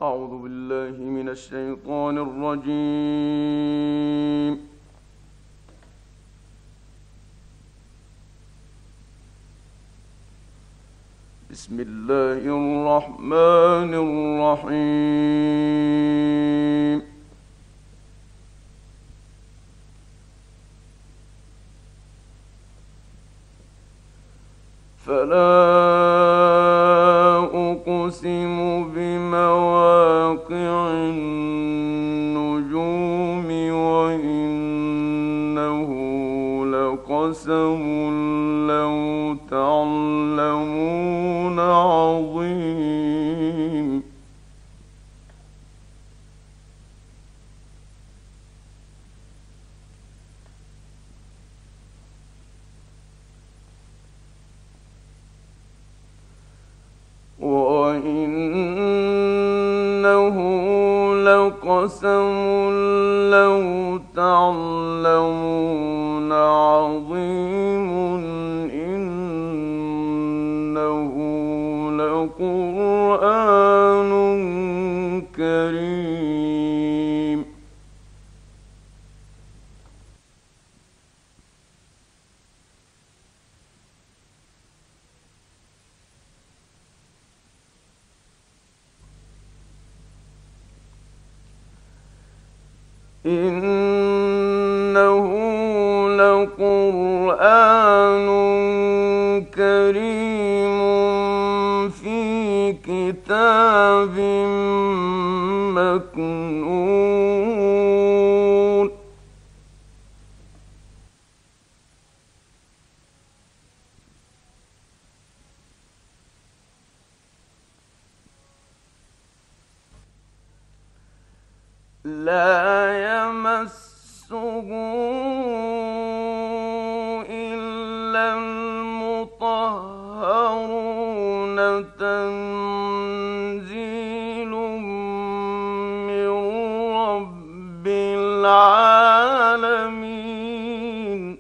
أعوذ بالله من الشيطان الرجيم. بسم الله الرحمن الرحيم. فلا أقسم بمواقع النجوم وإنه لقسم لو تعلمون عظيم. وإنه لقسم لو تعلمون عظيم. إنه لقرآن كريم. إنه لقرآن كريم في كتاب مكنون. لا يمسه إلا المطهرون. تنزيل من رب العالمين.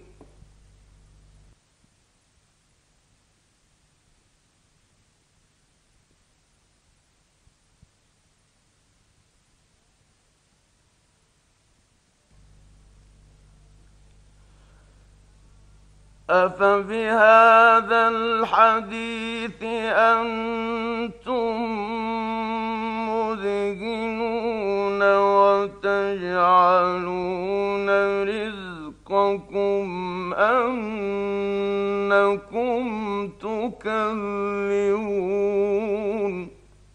أفبهذا الحديث أنتم مدهنون وتجعلون رزقكم أنكم تكذبون.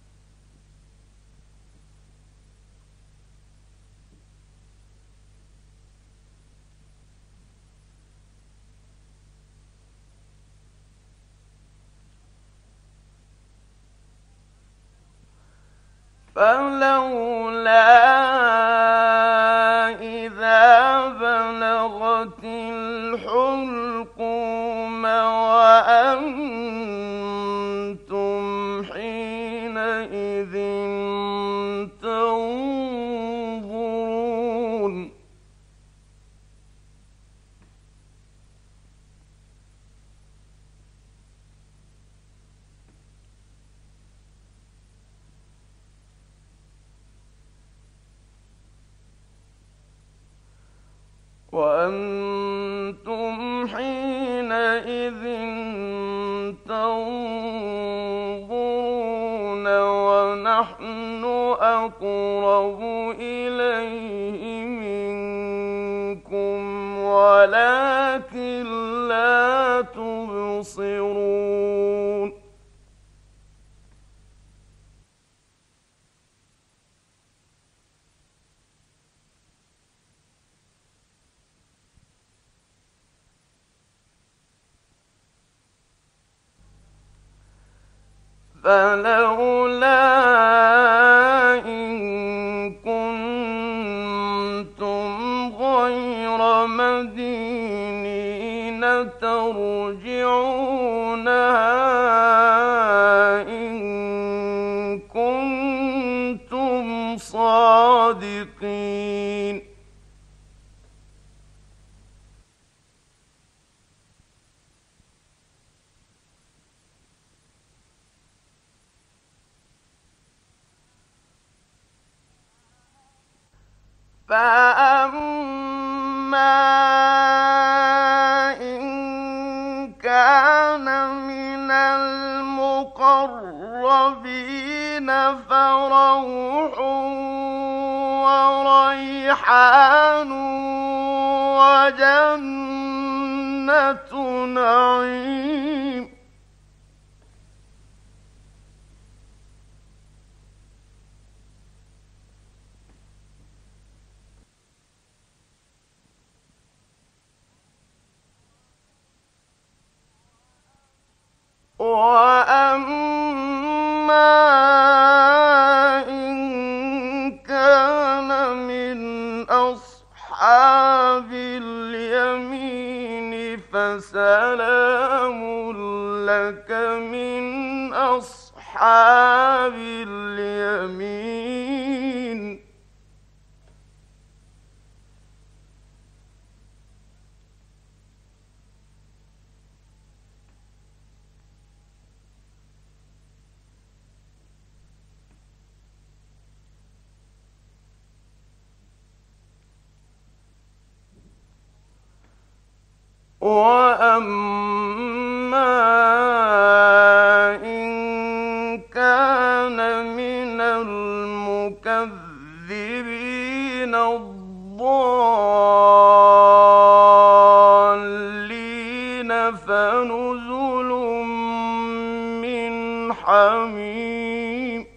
فلولا إذا بلغت الحلقوم وأنتم حينئذ تنظرون. وأنتم حينئذ تنظرون ونحن أقرب إليه منكم ولكن لا تبصرون. فلولا إن كنتم غير مدينين ترجعونها إن كنتم صادقين. فأما إن كان من المقربين فروح وريحان وجنة نعيم. وأما إن كان من أصحاب اليمين فسلام لك من أصحاب اليمين. وأما إن كان من المكذبين الضالين فنزل من حميم.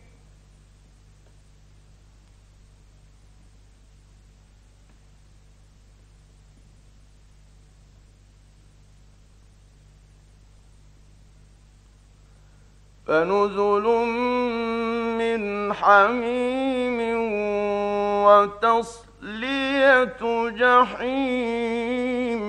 فنزل من حميم وتصلية جحيم.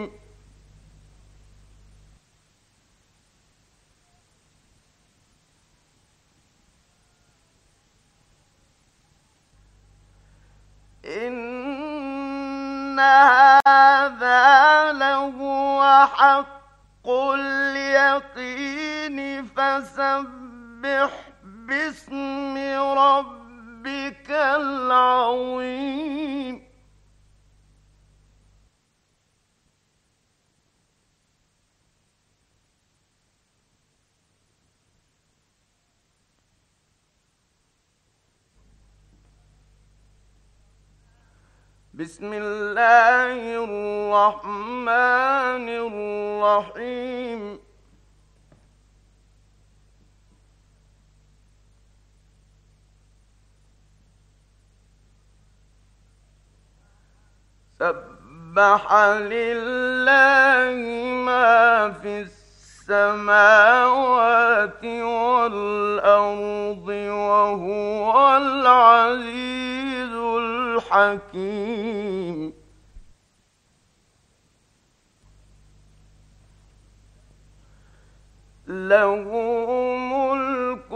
إن هذا لهو حق اليقين فسبح باسم ربك العظيم. بسم الله الرحمن الرحيم. سبح لله ما في السماوات والأرض وهو العزيز الحكيم. له ملك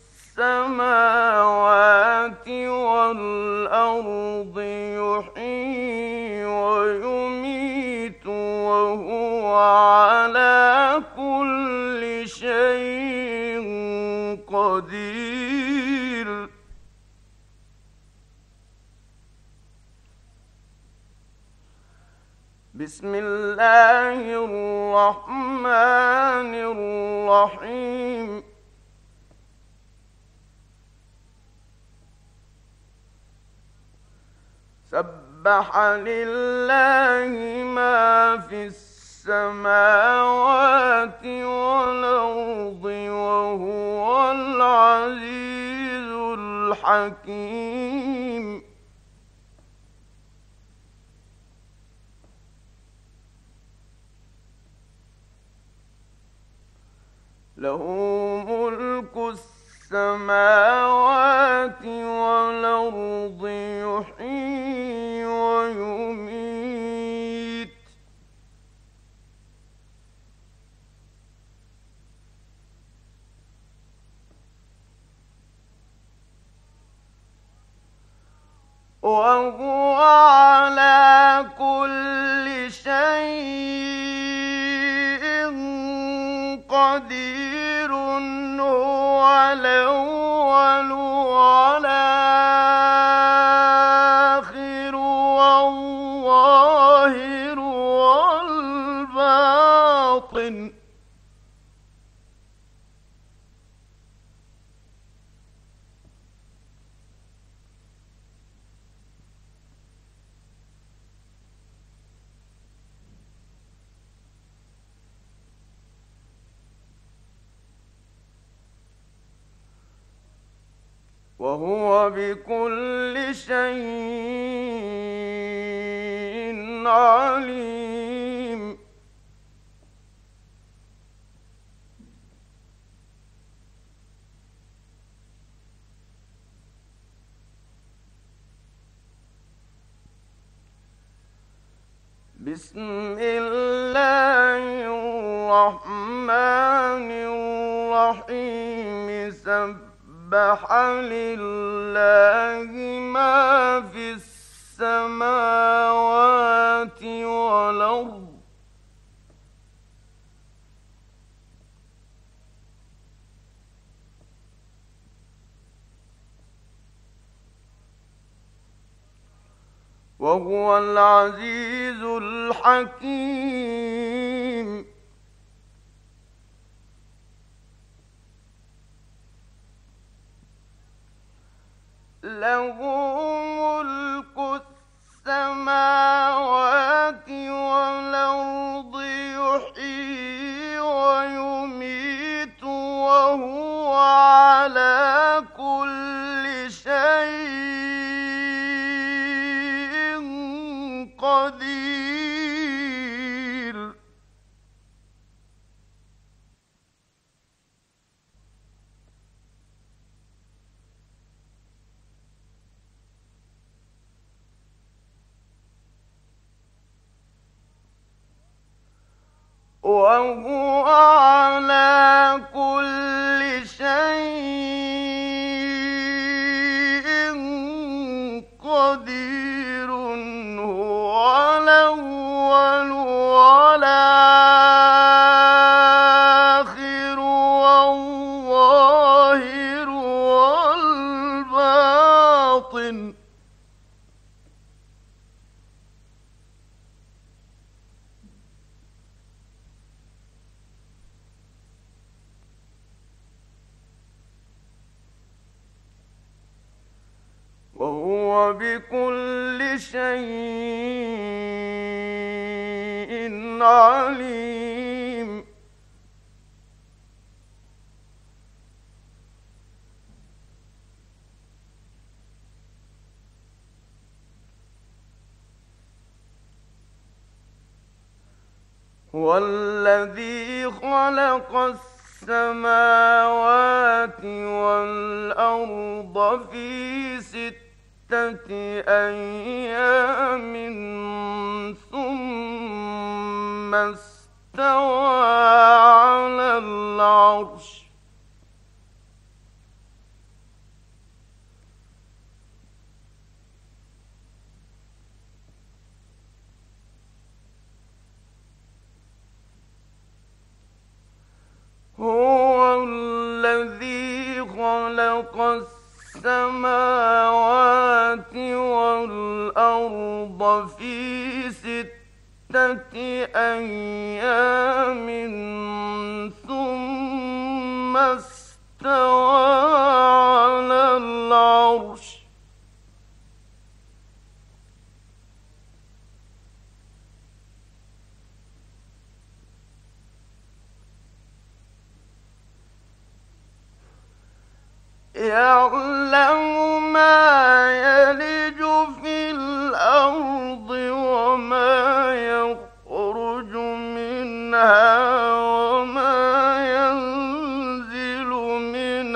السماوات والأرض يحيي ويميت وهو على كل شيء قدير. بسم الله الرحمن الرحيم. سبح لله ما في السماوات والأرض وهو العزيز الحكيم. له ملك السماوات والأرض يحيي ويميت وهو على كل شيء قدير. هو الأول والآخر وهو بكل شيء عليم. بسم الله الرحمن الرحيم. سبح لله ما في السماوات والأرض وهو العزيز الحكيم. له ملك السماوات والأرض يحيي ويميت وهو على كل شيء قدير. وهو على كل شيء قدير. هو الأول والآخر والظاهر والباطن. وهو بكل شيء عليم. هو الذي خلق السماوات والأرض في 6 أيام ثم استوى على العرش. هو الذي خلق السماوات والأرض في 6 أيام ثم استوى على العرش. يعلم ما يلج في الأرض وما يخرج منها وما ينزل من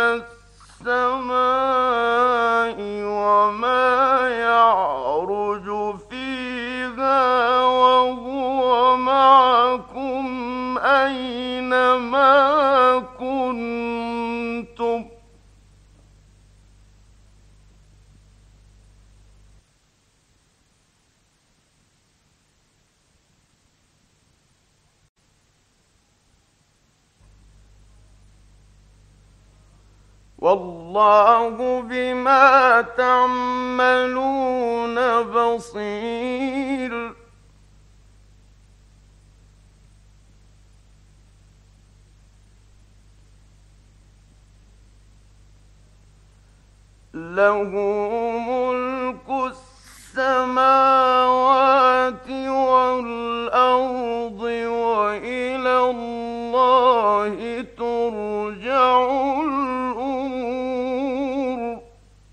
السماء وما يعرج فيها وهو معكم أينما كنتم. والله بما تعملون بصير. له ملك السماوات والأرض وإلى الله ترجع الأمور.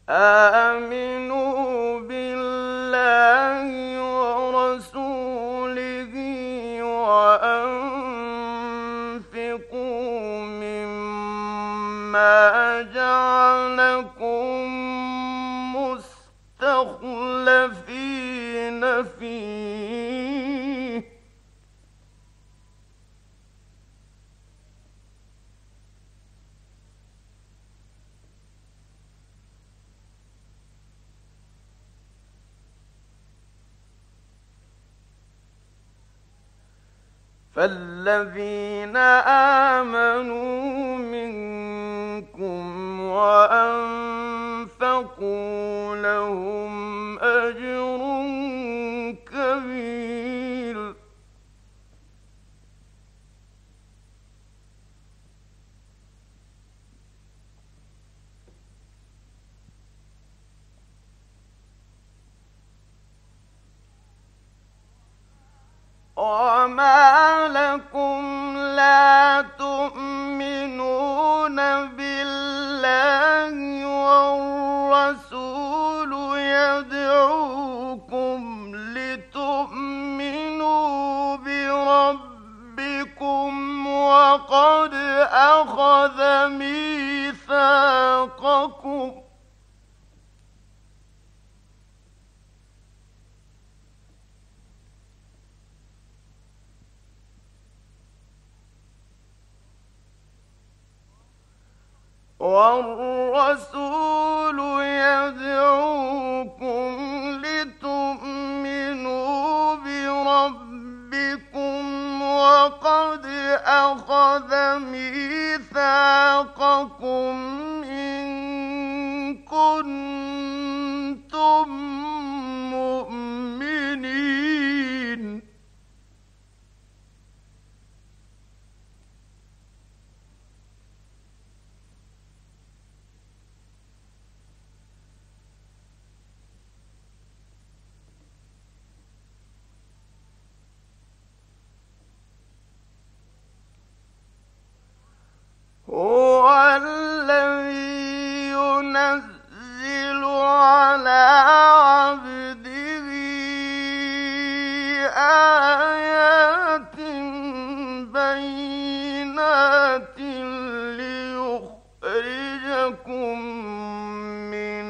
آمنوا بالله ورسوله وأنفقوا مما جعلكم مستخلفين فيه، فالذين آمنوا منكم وأنفقوا لهم أجر كبير. وما لكم لا تؤمنون بالله والرسول يدعوكم لتؤمنوا بربكم وقد أخذ ميثاقكم والرسول يدعوكم لتؤمنوا بربكم وقد أخذ ميثاقكم إن كنتم مؤمنين. هو الذي ينزل على عبده آيات بينات ليخرجكم من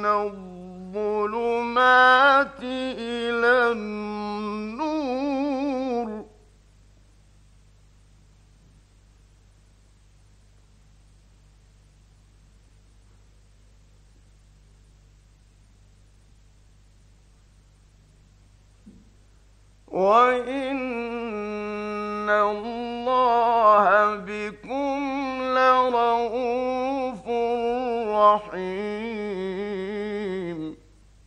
الظلمات إلى النور. وَإِنَّ اللَّهَ بِكُمْ لَرَءُوفٌ رَحِيمٌ.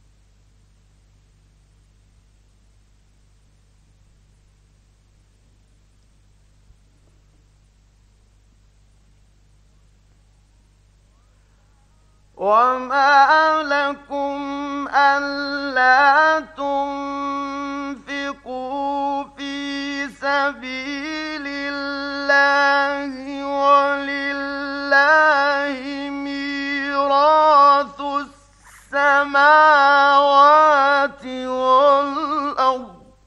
وَمَا لَكُمْ أَلَّا تُنفِقُوا فِي سَبِيلِ اللَّهِ وَلِلَّهِ مِيرَاثُ السَّمَاوَاتِ وَالْأَرْضِ ۚ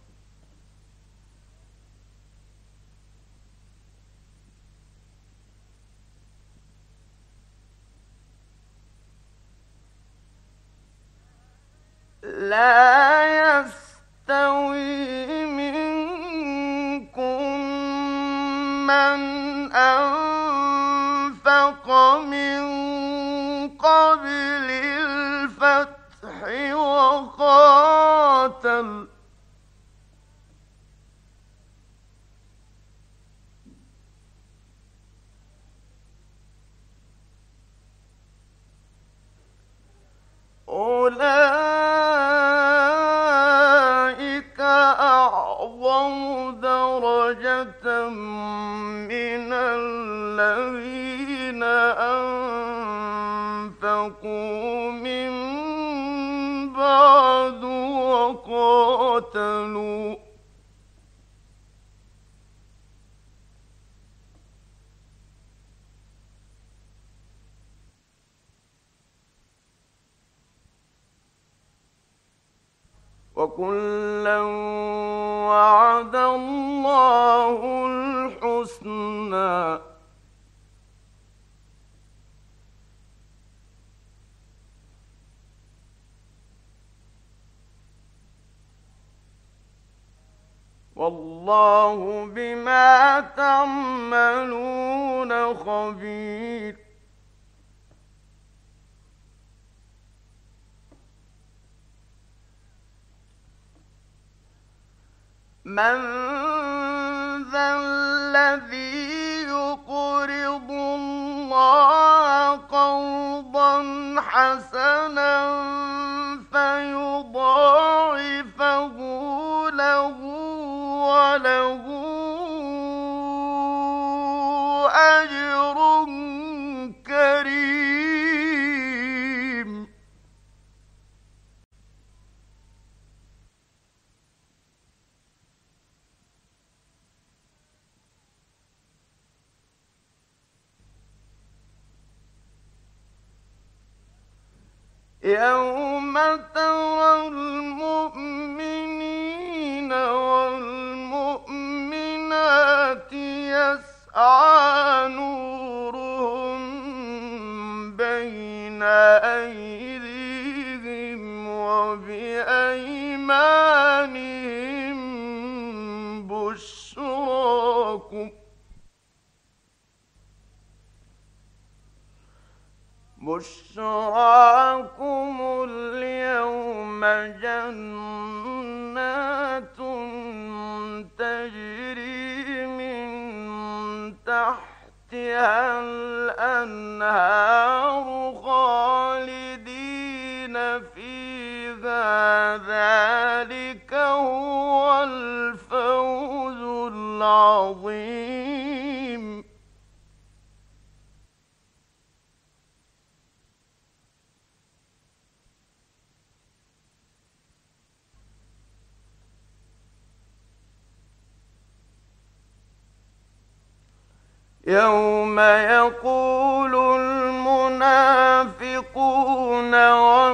لا يستوي منكم من أنفق من قبل الفتح وقاتل، أولئك أعظم درجة من الذين أنفقوا من بعد وقاتلوا، وكلا وعد الله الحسنى والله بما تعملون خبير من ذا الذي يقرض الله قرضا حسنا فيضاعفه له وله أجر كريم يوم ترى المؤمنين والمؤمنات يسعى نورهم بين أيديهم وبأيمانهم بشراكم اليوم جنات تجري من تحتها الأنهار خالدين فيها ذلك هو الفوز العظيم يوم يقول المنافقون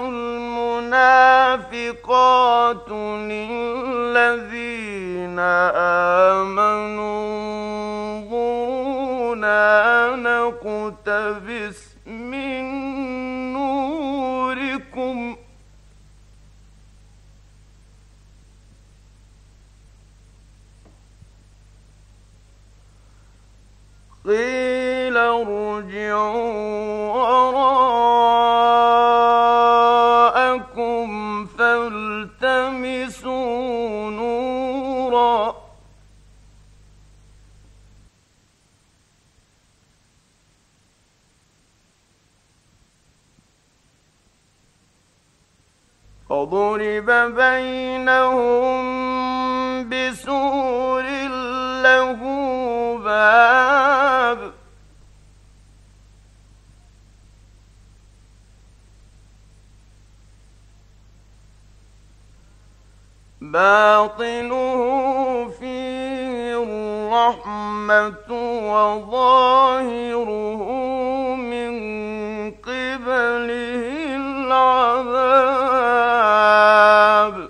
والمنافقات للذين آمنوا انظرونا نقتبس من نوركم قيل ارجعوا وراءكم فالتمسوا نورا فضرب بينهم بسور له باب باطنه فيه الرحمة وظاهره من قبله العذاب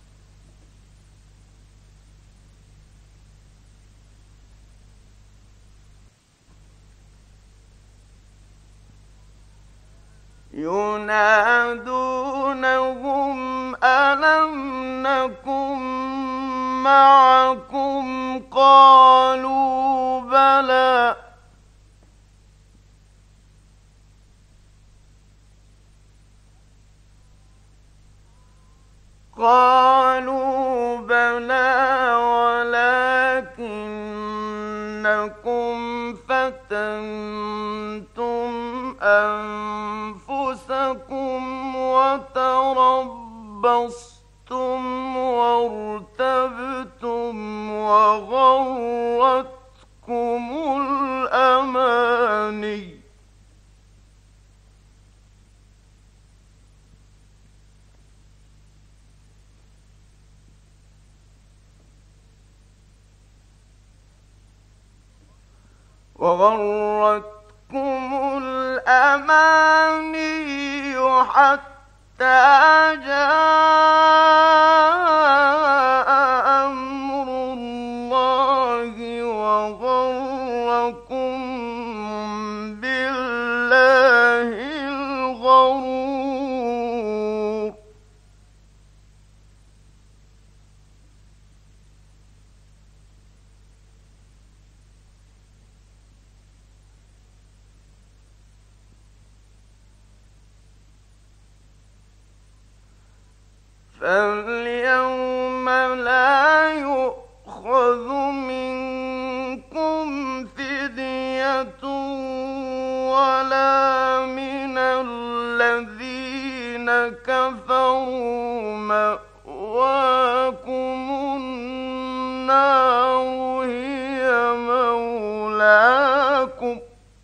ينادونهم ألم نكن معكم قالوا بلى ولكنكم فتنتم أنفسكم وتربصتم وارتبتم وغرتكم الأماني حتى جاء الله وغركم بالله الغرور. فاليوم لا يؤخذ منكم فدية ولا من الذين كفروا، مأواكم النار هي مولاكم،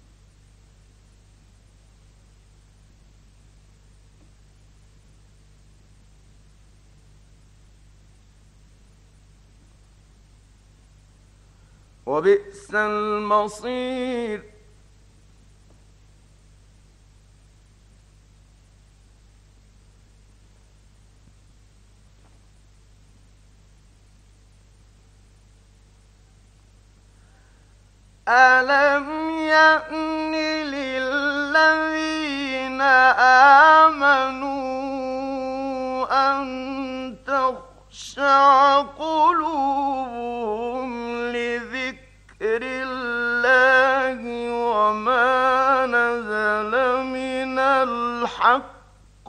وبئس المصير. ألم يأن للذين آمنوا أن تخشع قلوبهم لذكر الله وما نزل من الحق،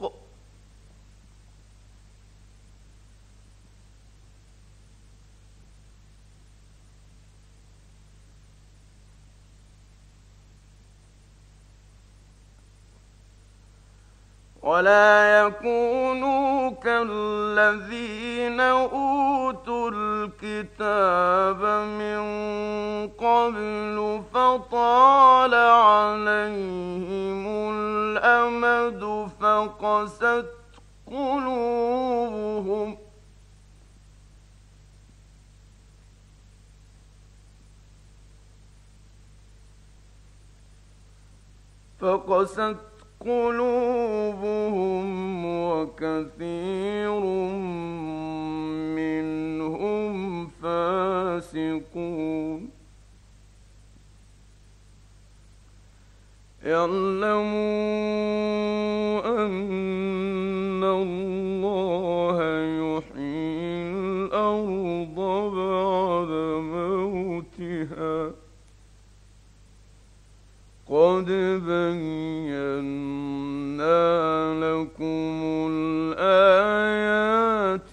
ولا يكونوا كالذين أوتوا الكتاب من قبل فطال عليهم الأمد فقست قلوبهم وكثير منهم فاسقون. اعلموا أن الله يحيي الأرض بعد موتها، قد بينا لكم الآيات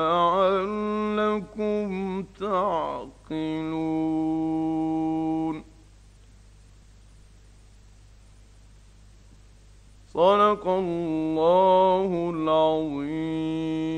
لعلكم تعقلون. صدق الله العظيم.